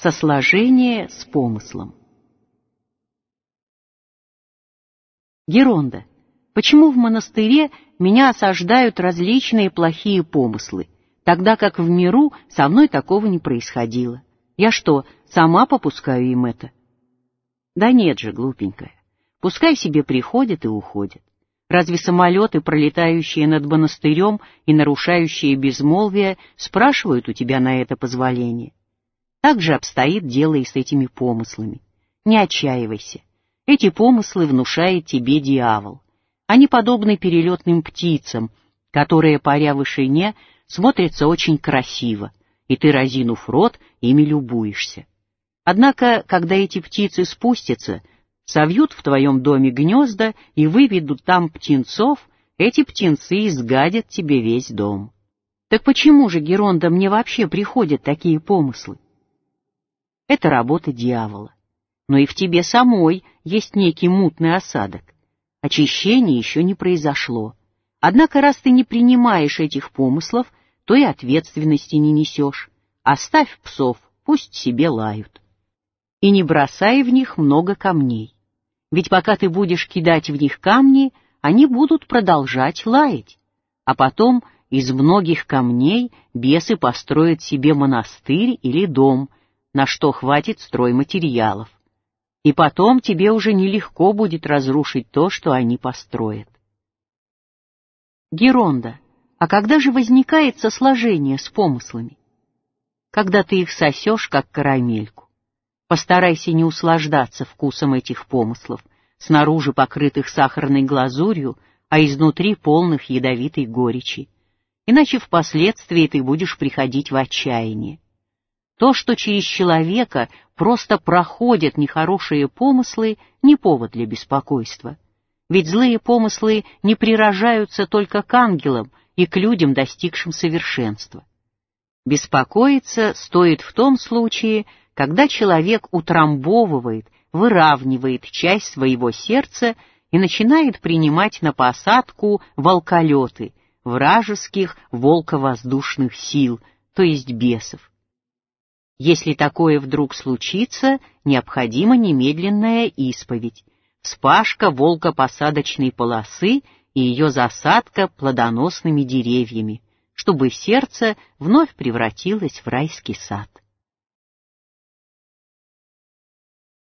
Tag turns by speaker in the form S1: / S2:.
S1: Сосложение с помыслом. Геронда, почему в монастыре меня осаждают различные плохие помыслы, тогда как в миру со мной такого не происходило? Я что, сама попускаю им это? Да нет же, глупенькая, пускай себе приходят и уходят. Разве самолеты, пролетающие над монастырем и нарушающие безмолвие, спрашивают у тебя на это позволение? Так же обстоит дело и с этими помыслами. Не отчаивайся. Эти помыслы внушает тебе дьявол. Они подобны перелетным птицам, которые, паря в вышине, смотрятся очень красиво, и ты, разинув рот, ими любуешься. Однако, когда эти птицы спустятся, совьют в твоем доме гнезда и выведут там птенцов, эти птенцы изгадят тебе весь дом. Так почему же, Геронда, мне вообще приходят такие помыслы? Это работа дьявола. Но и в тебе самой есть некий мутный осадок. Очищение еще не произошло. Однако, раз ты не принимаешь этих помыслов, то и ответственности не несешь. Оставь псов, пусть себе лают. И не бросай в них много камней. Ведь пока ты будешь кидать в них камни, они будут продолжать лаять. А потом из многих камней бесы построят себе монастырь или дом, на что хватит стройматериалов. И потом тебе уже нелегко будет разрушить то, что они построят. Геронда, а когда же возникает сосложение с помыслами? Когда ты их сосешь, как карамельку. Постарайся не услаждаться вкусом этих помыслов, снаружи покрытых сахарной глазурью, а изнутри полных ядовитой горечи. Иначе впоследствии ты будешь приходить в отчаяние. То, что через человека просто проходят нехорошие помыслы, не повод для беспокойства. Ведь злые помыслы не прирожаются только к ангелам и к людям, достигшим совершенства. Беспокоиться стоит в том случае, когда человек утрамбовывает, выравнивает часть своего сердца и начинает принимать на посадку волколеты, вражеских волковоздушных сил, то есть бесов. Если такое вдруг случится, необходима немедленная исповедь, вспашка волкопосадочной полосы и ее засадка плодоносными деревьями, чтобы сердце вновь превратилось в райский сад.